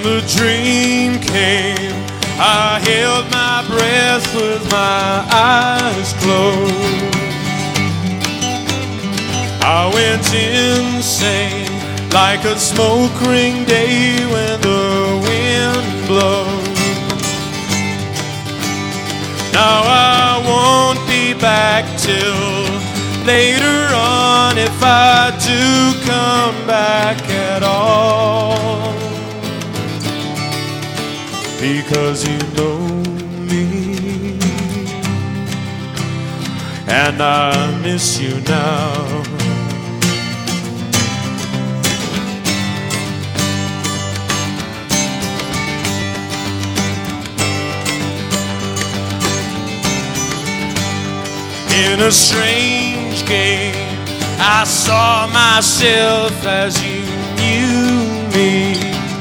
the dream came, I held my breath with my eyes closed. I went insane like a smoke ring day when the wind blows. Now I won't be back till later on, if I do come back at all, because you know me and I miss you now. In a strange game, I saw myself as you knew me.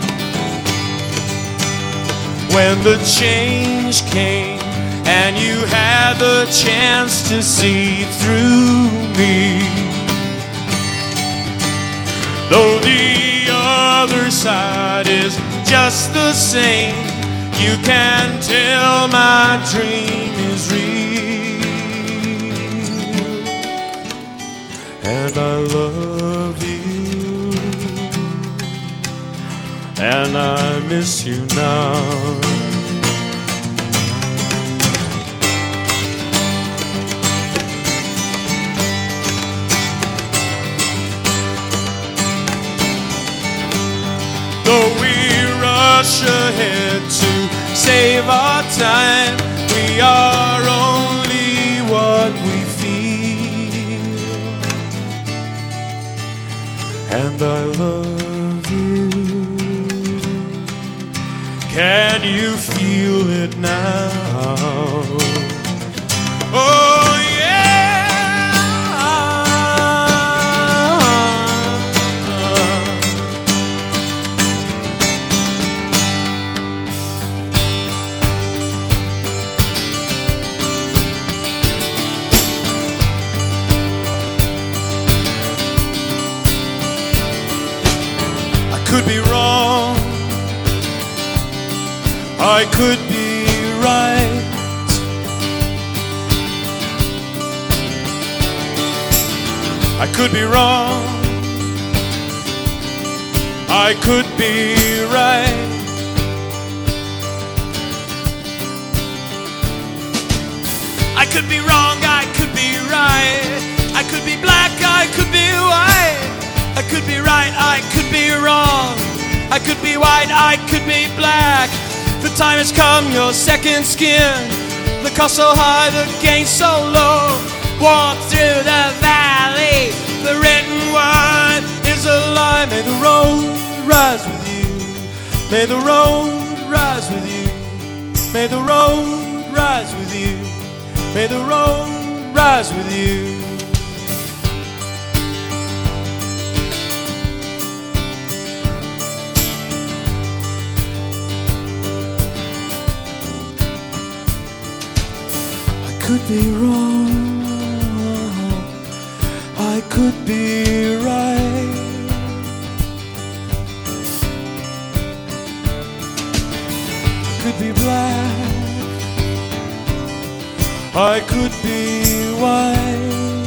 When the change came and you had the chance to see through me, though the other side is just the same, you can tell my dream is real. And I love you, and I miss you now. Though we rush ahead to save our time, we are only what we and I love you. Can you feel it now? Oh yeah. I could be wrong, I could be right. I could be wrong, I could be right. I could be wrong, I could be right. I could be black, I could be white. I could be right, I could be wrong. I could be white, I could be black. The time has come, your second skin. The cost so high, the gain so low. Walk through the valley, the written word is a lie. May the road rise with you. May the road rise with you. May the road rise with you. May the road rise with you. I could be wrong, I could be right. I could be black, I could be white.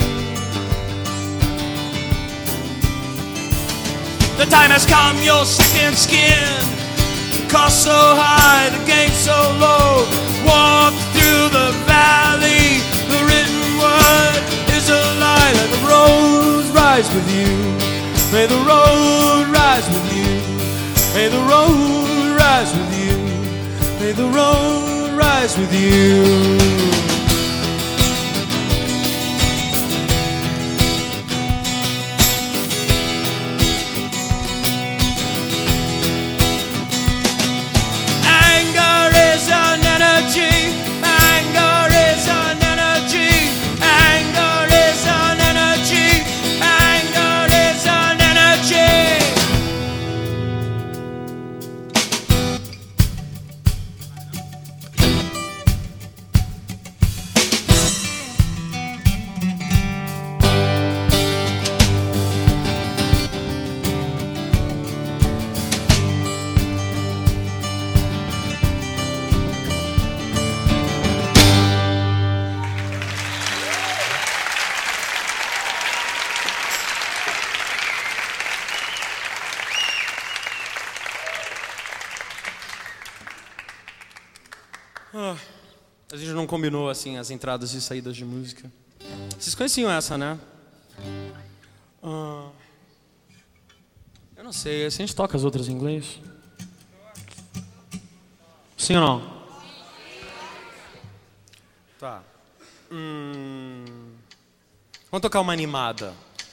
The time has come, your second skin. The cost so high, the gain so low. Walk through the valley, the written word is a lie. Let the road rise with you. May the road rise with you. May the road rise with you. May the road rise with you. não combinou assim as entradas e saídas de música. Vocês conheciam essa, né? Eu não sei, a gente toca as outras em inglês? Sim ou não? Tá. Vamos tocar uma animada.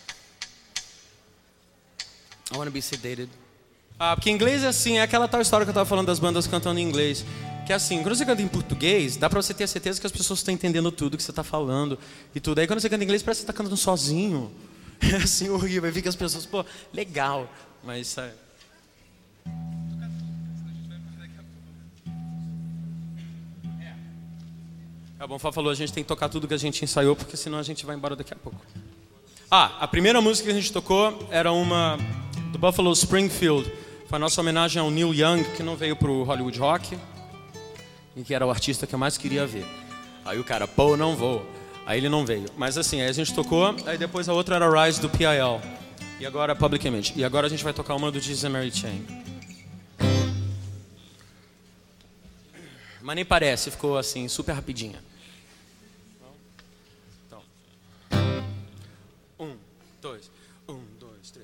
I wanna be sedated. Porque em inglês é assim, é aquela tal história que eu tava falando das bandas cantando em inglês. Que é assim, quando você canta em português, dá pra você ter a certeza que as pessoas estão entendendo tudo que você tá falando e tudo. Aí quando você canta em inglês, parece que você tá cantando sozinho. É assim, horrível. Aí fica as pessoas, pô, legal. Mas, Tá bom, o Fá falou, a gente tem que tocar tudo que a gente ensaiou, porque senão a gente vai embora daqui a pouco. A primeira música que a gente tocou era uma do Buffalo Springfield. Foi a nossa homenagem ao Neil Young, que não veio pro Hollywood Rock e que era o artista que eu mais queria ver. Aí o cara, pô, não vou. Aí ele não veio. Mas assim, aí a gente tocou, aí depois a outra era Rise do PIL. E agora Public Image. E agora a gente vai tocar uma do Jesus and Mary Chain. Mas nem parece, ficou assim, super rapidinha.